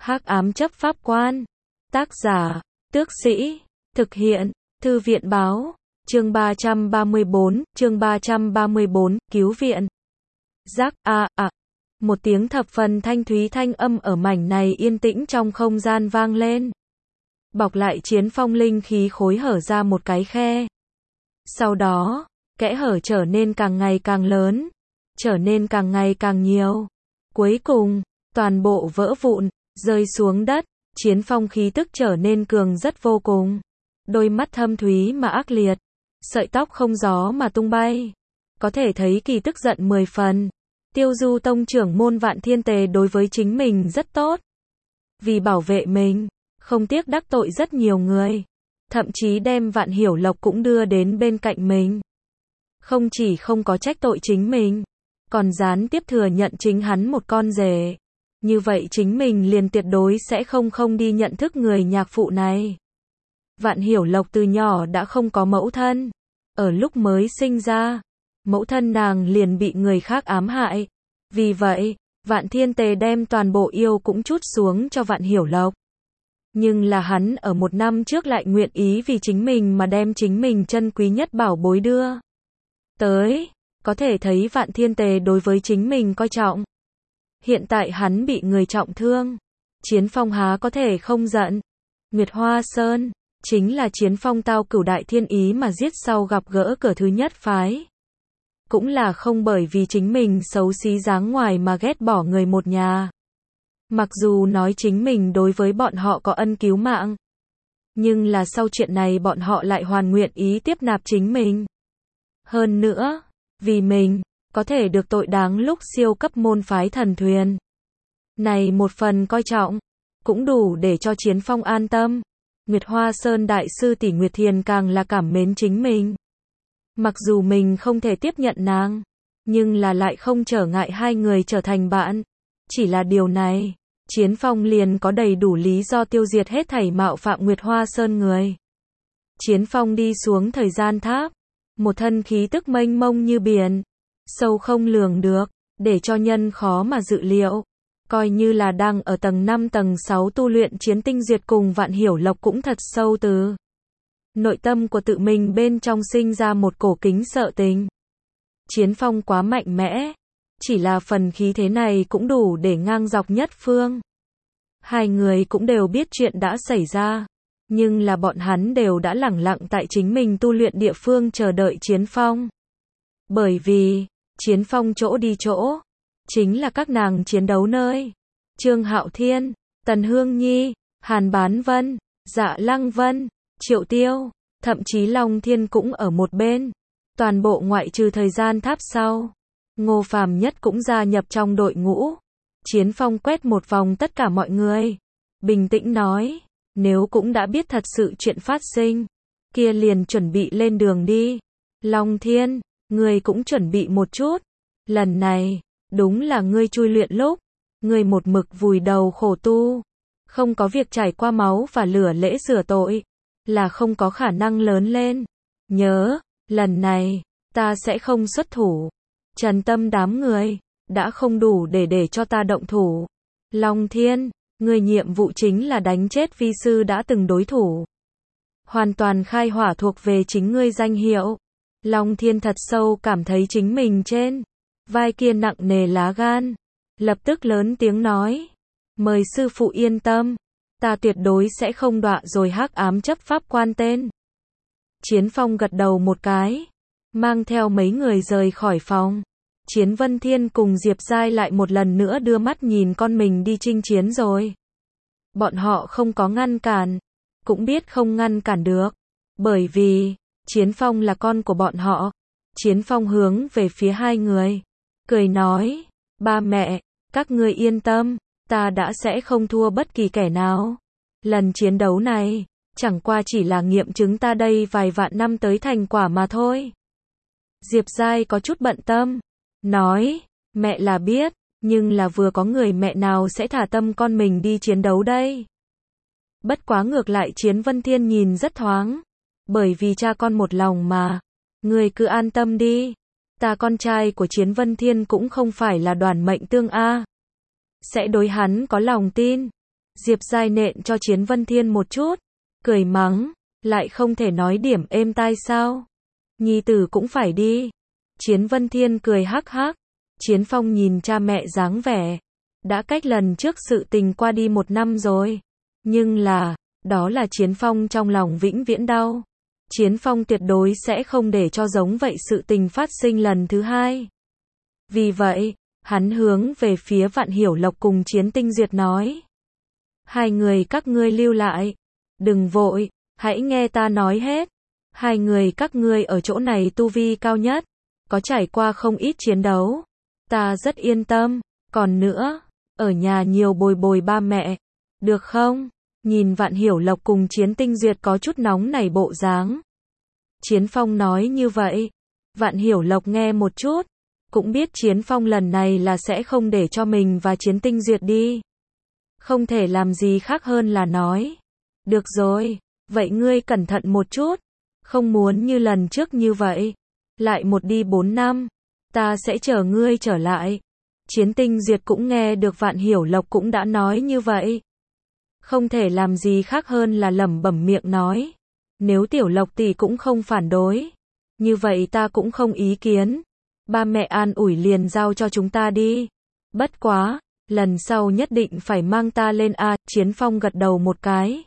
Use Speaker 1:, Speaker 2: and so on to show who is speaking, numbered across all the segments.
Speaker 1: Hắc ám chấp pháp quan. Tác giả, Tước Sĩ. Thực hiện, Thư viện báo. Chương 334, cứu viện. Rắc một tiếng thập phần thanh thúy thanh âm ở mảnh này yên tĩnh trong không gian vang lên. Bọc lại Chiến Phong linh khí khối hở ra một cái khe. Sau đó, kẽ hở trở nên càng ngày càng lớn, trở nên càng ngày càng nhiều. Cuối cùng, toàn bộ vỡ vụn, rơi xuống đất. Chiến Phong khí tức trở nên cường rất vô cùng. Đôi mắt thâm thúy mà ác liệt, sợi tóc không gió mà tung bay. Có thể thấy kỳ tức giận 10 phần. Tiêu Du tông trưởng môn Vạn Thiên Tề đối với chính mình rất tốt. Vì bảo vệ mình, không tiếc đắc tội rất nhiều người. Thậm chí đem Vạn Hiểu Lộc cũng đưa đến bên cạnh mình. Không chỉ không có trách tội chính mình, còn gián tiếp thừa nhận chính hắn một con rể. Như vậy chính mình liền tuyệt đối sẽ không đi nhận thức người nhạc phụ này. Vạn Hiểu Lộc từ nhỏ đã không có mẫu thân. Ở lúc mới sinh ra, mẫu thân nàng liền bị người khác ám hại. Vì vậy, Vạn Thiên Tề đem toàn bộ yêu cũng trút xuống cho Vạn Hiểu Lộc. Nhưng là hắn ở một năm trước lại nguyện ý vì chính mình mà đem chính mình chân quý nhất bảo bối đưa tới. Có thể thấy Vạn Thiên Tề đối với chính mình coi trọng. Hiện tại hắn bị người trọng thương. Chiến Phong há có thể không giận. Nguyệt Hoa Sơn, chính là Chiến Phong tao cửu đại thiên ý mà giết sau gặp gỡ cửa thứ nhất phái. Cũng là không bởi vì chính mình xấu xí dáng ngoài mà ghét bỏ người một nhà. Mặc dù nói chính mình đối với bọn họ có ân cứu mạng. Nhưng là sau chuyện này bọn họ lại hoàn nguyện ý tiếp nạp chính mình. Hơn nữa, vì mình, có thể được tội đáng lúc siêu cấp môn phái thần thuyền. Này một phần coi trọng, cũng đủ để cho Chiến Phong an tâm. Nguyệt Hoa Sơn đại sư tỷ Nguyệt Thiền càng là cảm mến chính mình. Mặc dù mình không thể tiếp nhận nàng, nhưng là lại không trở ngại hai người trở thành bạn. Chỉ là điều này, Chiến Phong liền có đầy đủ lý do tiêu diệt hết thảy mạo phạm Nguyệt Hoa Sơn người. Chiến Phong đi xuống thời gian tháp, một thân khí tức mênh mông như biển, sâu không lường được, để cho nhân khó mà dự liệu. Coi như là đang ở tầng 5 tầng 6 tu luyện chiến tinh duyệt cùng Vạn Hiểu Lộc cũng thật sâu từ nội tâm của tự mình bên trong sinh ra một cổ kính sợ tình. Chiến Phong quá mạnh mẽ, chỉ là phần khí thế này cũng đủ để ngang dọc nhất phương. Hai người cũng đều biết chuyện đã xảy ra, nhưng là bọn hắn đều đã lẳng lặng tại chính mình tu luyện địa phương chờ đợi Chiến Phong. Bởi vì, Chiến Phong chỗ đi chỗ, chính là các nàng chiến đấu nơi. Trương Hạo Thiên, Tần Hương Nhi, Hàn Bán Vân, Dạ Lăng Vân, Triệu Tiêu, thậm chí Long Thiên cũng ở một bên. Toàn bộ ngoại trừ thời gian tháp sau, Ngô Phàm Nhất cũng gia nhập trong đội ngũ. Chiến Phong quét một vòng tất cả mọi người, bình tĩnh nói, nếu cũng đã biết thật sự chuyện phát sinh, kia liền chuẩn bị lên đường đi. Long Thiên, ngươi cũng chuẩn bị một chút. Lần này, đúng là ngươi chui luyện lúc, ngươi một mực vùi đầu khổ tu, không có việc trải qua máu và lửa lễ rửa tội, là không có khả năng lớn lên. Nhớ, lần này, ta sẽ không xuất thủ. Trần Tâm đám người, đã không đủ để cho ta động thủ. Long Thiên, ngươi nhiệm vụ chính là đánh chết vi sư đã từng đối thủ. Hoàn toàn khai hỏa thuộc về chính ngươi danh hiệu. Long Thiên thật sâu cảm thấy chính mình trên vai kia nặng nề lá gan. Lập tức lớn tiếng nói, mời sư phụ yên tâm, ta tuyệt đối sẽ không đọa rồi hắc ám chấp pháp quan tên. Chiến Phong gật đầu một cái, mang theo mấy người rời khỏi phòng. Chiến Vân Thiên cùng Diệp Giai lại một lần nữa đưa mắt nhìn con mình đi chinh chiến rồi. Bọn họ không có ngăn cản, cũng biết không ngăn cản được, bởi vì Chiến Phong là con của bọn họ. Chiến Phong hướng về phía hai người, cười nói, ba mẹ, các ngươi yên tâm, ta đã sẽ không thua bất kỳ kẻ nào. Lần chiến đấu này, chẳng qua chỉ là nghiệm chứng ta đây vài vạn năm tới thành quả mà thôi. Diệp Giai có chút bận tâm, nói, mẹ là biết, nhưng là vừa có người mẹ nào sẽ thả tâm con mình đi chiến đấu đây. Bất quá ngược lại Chiến Vân Thiên nhìn rất thoáng, bởi vì cha con một lòng mà, người cứ an tâm đi. Ta con trai của Chiến Vân Thiên cũng không phải là đoàn mệnh tương a, sẽ đối hắn có lòng tin. Diệp Giai nện cho Chiến Vân Thiên một chút, cười mắng, lại không thể nói điểm êm tai sao? Nhi tử cũng phải đi. Chiến Vân Thiên cười hắc hắc. Chiến Phong nhìn cha mẹ dáng vẻ. Đã cách lần trước sự tình qua đi 1 năm rồi. Nhưng là, đó là Chiến Phong trong lòng vĩnh viễn đau. Chiến Phong tuyệt đối sẽ không để cho giống vậy sự tình phát sinh lần thứ hai. Vì vậy, hắn hướng về phía Vạn Hiểu Lộc cùng Chiến Tinh Duyệt nói. Hai người các ngươi lưu lại. Đừng vội, hãy nghe ta nói hết. Hai người các ngươi ở chỗ này tu vi cao nhất. Có trải qua không ít chiến đấu. Ta rất yên tâm. Còn nữa, ở nhà nhiều bồi bồi ba mẹ. Được không? Nhìn Vạn Hiểu Lộc cùng Chiến Tinh Duyệt có chút nóng nảy bộ dáng. Chiến Phong nói như vậy. Vạn Hiểu Lộc nghe một chút. Cũng biết Chiến Phong lần này là sẽ không để cho mình và Chiến Tinh Duyệt đi. Không thể làm gì khác hơn là nói. Được rồi, vậy ngươi cẩn thận một chút. Không muốn như lần trước như vậy. Lại một đi 4 năm. Ta sẽ chờ ngươi trở lại. Chiến Tinh Duyệt cũng nghe được Vạn Hiểu Lộc cũng đã nói như vậy. Không thể làm gì khác hơn là lẩm bẩm miệng nói. Nếu Tiểu Lộc tỷ cũng không phản đối. Như vậy ta cũng không ý kiến. Ba mẹ an ủi liền giao cho chúng ta đi. Bất quá, lần sau nhất định phải mang ta lên a. Chiến Phong gật đầu một cái.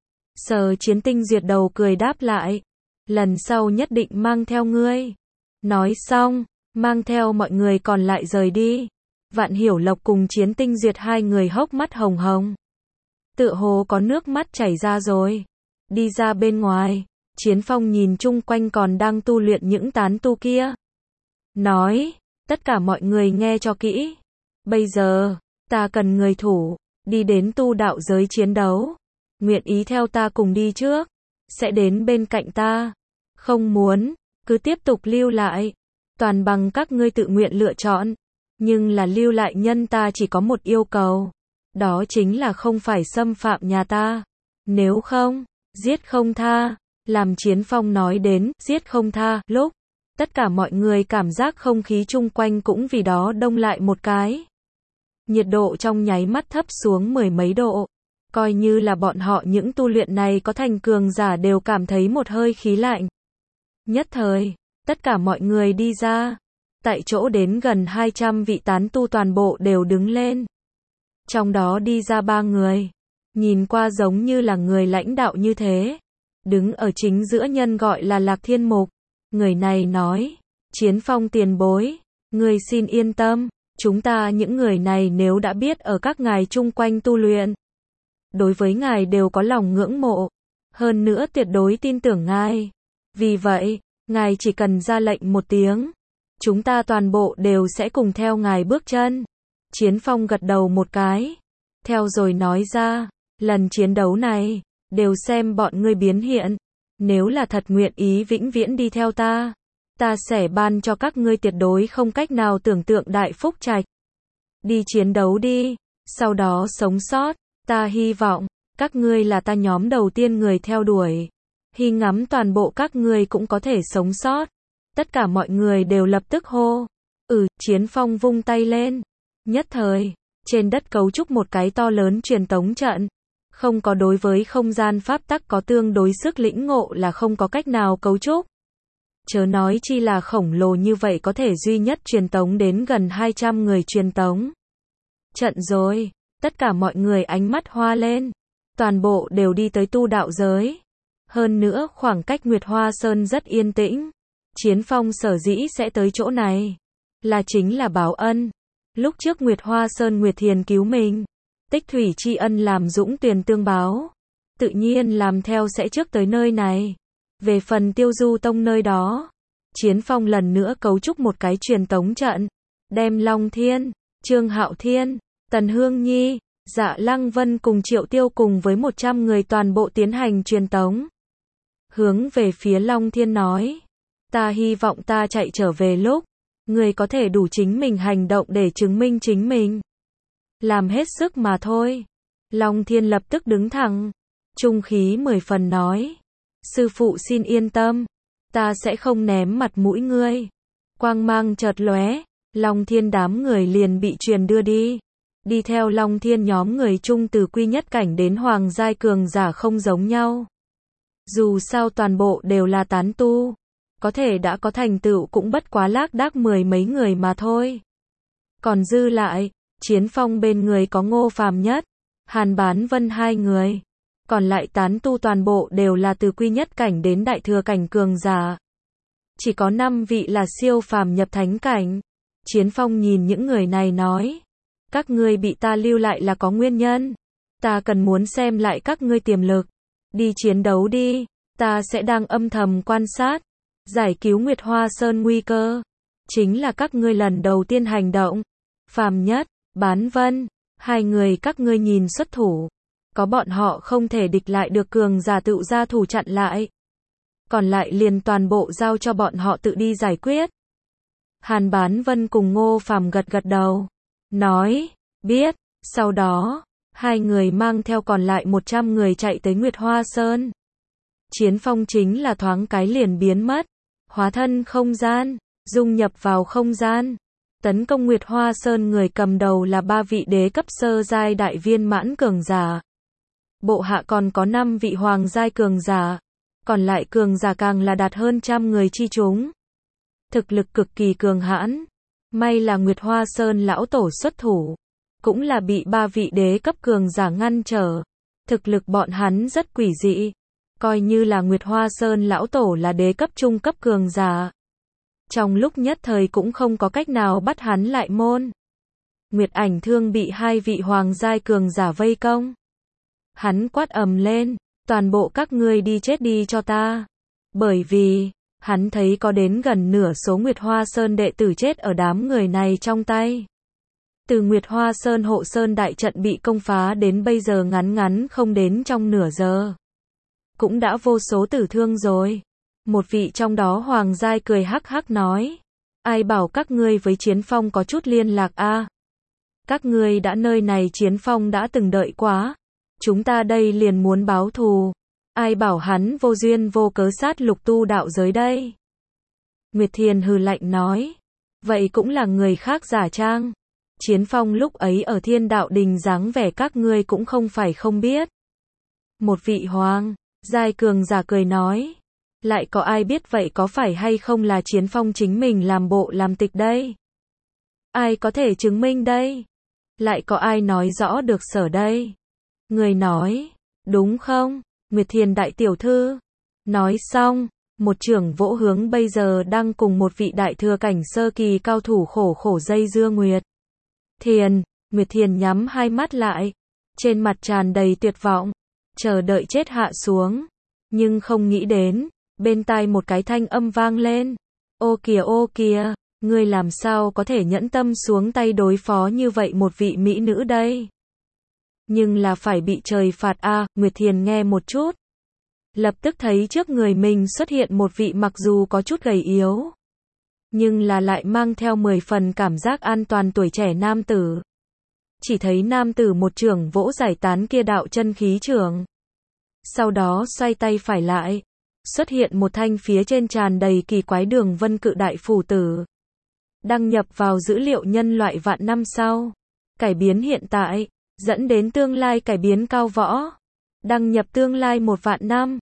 Speaker 1: Sờ Chiến Tinh Duyệt đầu cười đáp lại. Lần sau nhất định mang theo ngươi. Nói xong, mang theo mọi người còn lại rời đi. Vạn Hiểu Lộc cùng Chiến Tinh Duyệt hai người hốc mắt hồng hồng. Tựa hồ có nước mắt chảy ra rồi. Đi ra bên ngoài, Chiến Phong nhìn chung quanh còn đang tu luyện những tán tu kia. Nói, tất cả mọi người nghe cho kỹ. Bây giờ, ta cần người thủ, đi đến tu đạo giới chiến đấu. Nguyện ý theo ta cùng đi trước, sẽ đến bên cạnh ta. Không muốn, cứ tiếp tục lưu lại. Toàn bằng các ngươi tự nguyện lựa chọn. Nhưng là lưu lại nhân ta chỉ có một yêu cầu. Đó chính là không phải xâm phạm nhà ta. Nếu không, giết không tha. Làm Chiến Phong nói đến giết không tha lúc. Tất cả mọi người cảm giác không khí chung quanh cũng vì đó đông lại một cái. Nhiệt độ trong nháy mắt thấp xuống 10 mấy độ. Coi như là bọn họ những tu luyện này có thành cường giả đều cảm thấy một hơi khí lạnh. Nhất thời, tất cả mọi người đi ra. Tại chỗ đến gần 200 vị tán tu toàn bộ đều đứng lên. Trong đó đi ra 3 người. Nhìn qua giống như là người lãnh đạo như thế. Đứng ở chính giữa nhân gọi là Lạc Thiên Mục. Người này nói, Chiến Phong tiền bối, người xin yên tâm, chúng ta những người này nếu đã biết ở các ngài chung quanh tu luyện. Đối với ngài đều có lòng ngưỡng mộ, hơn nữa tuyệt đối tin tưởng ngài. Vì vậy, ngài chỉ cần ra lệnh một tiếng, chúng ta toàn bộ đều sẽ cùng theo ngài bước chân. Chiến Phong gật đầu một cái, theo rồi nói ra, lần chiến đấu này, đều xem bọn ngươi biến hiện. Nếu là thật nguyện ý vĩnh viễn đi theo ta, ta sẽ ban cho các ngươi tuyệt đối không cách nào tưởng tượng đại phúc trạch. Đi chiến đấu đi, sau đó sống sót, ta hy vọng, các ngươi là ta nhóm đầu tiên người theo đuổi. Hy ngắm toàn bộ các ngươi cũng có thể sống sót. Tất cả mọi người đều lập tức hô. Chiến Phong vung tay lên. Nhất thời, trên đất cấu trúc một cái to lớn truyền tống trận. Không có đối với không gian pháp tắc có tương đối sức lĩnh ngộ là không có cách nào cấu trúc. Chớ nói chi là khổng lồ như vậy có thể duy nhất truyền tống đến gần 200 người truyền tống. Trận rồi, tất cả mọi người ánh mắt hoa lên. Toàn bộ đều đi tới tu đạo giới. Hơn nữa khoảng cách Nguyệt Hoa Sơn rất yên tĩnh. Chiến Phong sở dĩ sẽ tới chỗ này. Là chính là báo ân. Lúc trước Nguyệt Hoa Sơn Nguyệt Thiền cứu mình. Tích thủy tri ân làm dũng tuyền tương báo. Tự nhiên làm theo sẽ trước tới nơi này. Về phần Tiêu Du Tông nơi đó. Chiến Phong lần nữa cấu trúc một cái truyền tống trận. Đem Long Thiên, Trương Hạo Thiên, Tần Hương Nhi, Dạ Lăng Vân cùng Triệu Tiêu cùng với 100 người toàn bộ tiến hành truyền tống. Hướng về phía Long Thiên nói. Ta hy vọng ta chạy trở về lúc. Người có thể đủ chính mình hành động để chứng minh chính mình. Làm hết sức mà thôi. Long Thiên lập tức đứng thẳng. Trung khí 10 phần nói. Sư phụ xin yên tâm. Ta sẽ không ném mặt mũi ngươi. Quang mang chợt lóe. Long Thiên đám người liền bị truyền đưa đi. Đi theo Long Thiên nhóm người chung từ quy nhất cảnh đến hoàng giai cường giả không giống nhau. Dù sao toàn bộ đều là tán tu, có thể đã có thành tựu cũng bất quá lác đác 10 mấy người mà thôi. Còn dư lại, Chiến Phong bên người có Ngô Phàm Nhất, Hàn Bán Vân hai người. Còn lại tán tu toàn bộ đều là từ quy nhất cảnh đến đại thừa cảnh cường giả. Chỉ có 5 vị là siêu phàm nhập thánh cảnh. Chiến Phong nhìn những người này nói, các ngươi bị ta lưu lại là có nguyên nhân. Ta cần muốn xem lại các ngươi tiềm lực. Đi chiến đấu đi, ta sẽ đang âm thầm quan sát, giải cứu Nguyệt Hoa Sơn nguy cơ. Chính là các ngươi lần đầu tiên hành động. Phàm Nhất, Bán Vân, hai người các ngươi nhìn xuất thủ. Có bọn họ không thể địch lại được cường giả tự ra thủ chặn lại. Còn lại liền toàn bộ giao cho bọn họ tự đi giải quyết. Hàn Bán Vân cùng Ngô Phàm gật gật đầu. Nói, biết. Sau đó, hai người mang theo còn lại 100 người chạy tới Nguyệt Hoa Sơn. Chiến Phong chính là thoáng cái liền biến mất. Hóa thân không gian, dung nhập vào không gian. Tấn công Nguyệt Hoa Sơn người cầm đầu là 3 vị đế cấp sơ giai đại viên mãn cường giả. Bộ hạ còn có 5 vị hoàng giai cường giả. Còn lại cường giả càng là đạt hơn trăm người chi chúng. Thực lực cực kỳ cường hãn. May là Nguyệt Hoa Sơn lão tổ xuất thủ. Cũng là bị 3 vị đế cấp cường giả ngăn trở. Thực lực bọn hắn rất quỷ dị. Coi như là Nguyệt Hoa Sơn lão tổ là đế cấp trung cấp cường giả. Trong lúc nhất thời cũng không có cách nào bắt hắn lại môn. Nguyệt Ảnh Thương bị 2 vị hoàng giai cường giả vây công. Hắn quát ầm lên, toàn bộ các ngươi đi chết đi cho ta. Bởi vì, hắn thấy có đến gần nửa số Nguyệt Hoa Sơn đệ tử chết ở đám người này trong tay. Từ Nguyệt Hoa Sơn hộ sơn đại trận bị công phá đến bây giờ ngắn ngắn không đến trong nửa giờ. Cũng đã vô số tử thương rồi. Một vị trong đó hoàng giai cười hắc hắc nói. Ai bảo các ngươi với Chiến Phong có chút liên lạc a? Các ngươi đã nơi này Chiến Phong đã từng đợi quá. Chúng ta đây liền muốn báo thù. Ai bảo hắn vô duyên vô cớ sát lục tu đạo giới đây? Nguyệt Thiền hừ lạnh nói. Vậy cũng là người khác giả trang. Chiến Phong lúc ấy ở Thiên Đạo Đình dáng vẻ các ngươi cũng không phải không biết. Một vị hoàng giai cường giả cười nói. Lại có ai biết vậy có phải hay không là Chiến Phong chính mình làm bộ làm tịch đây? Ai có thể chứng minh đây? Lại có ai nói rõ được sở đây? Người nói, đúng không? Nguyệt Thiền đại tiểu thư. Nói xong, một trưởng vỗ hướng bây giờ đang cùng một vị đại thừa cảnh sơ kỳ cao thủ khổ khổ dây dưa Nguyệt Thiền. Nguyệt Thiền nhắm hai mắt lại, trên mặt tràn đầy tuyệt vọng, chờ đợi chết hạ xuống. Nhưng không nghĩ đến, bên tai một cái thanh âm vang lên. Ô kìa, ngươi làm sao có thể nhẫn tâm xuống tay đối phó như vậy một vị mỹ nữ đây? Nhưng là phải bị trời phạt a. Nguyệt Thiền nghe một chút. Lập tức thấy trước người mình xuất hiện một vị mặc dù có chút gầy yếu. Nhưng là lại mang theo 10 phần cảm giác an toàn tuổi trẻ nam tử. Chỉ thấy nam tử một trường vỗ giải tán kia đạo chân khí trường. Sau đó xoay tay phải lại. Xuất hiện một thanh phía trên tràn đầy kỳ quái đường vân cự đại phủ tử. Đăng nhập vào dữ liệu nhân loại vạn năm sau. Cải biến hiện tại. Dẫn đến tương lai cải biến cao võ. Đăng nhập tương lai 1 vạn năm.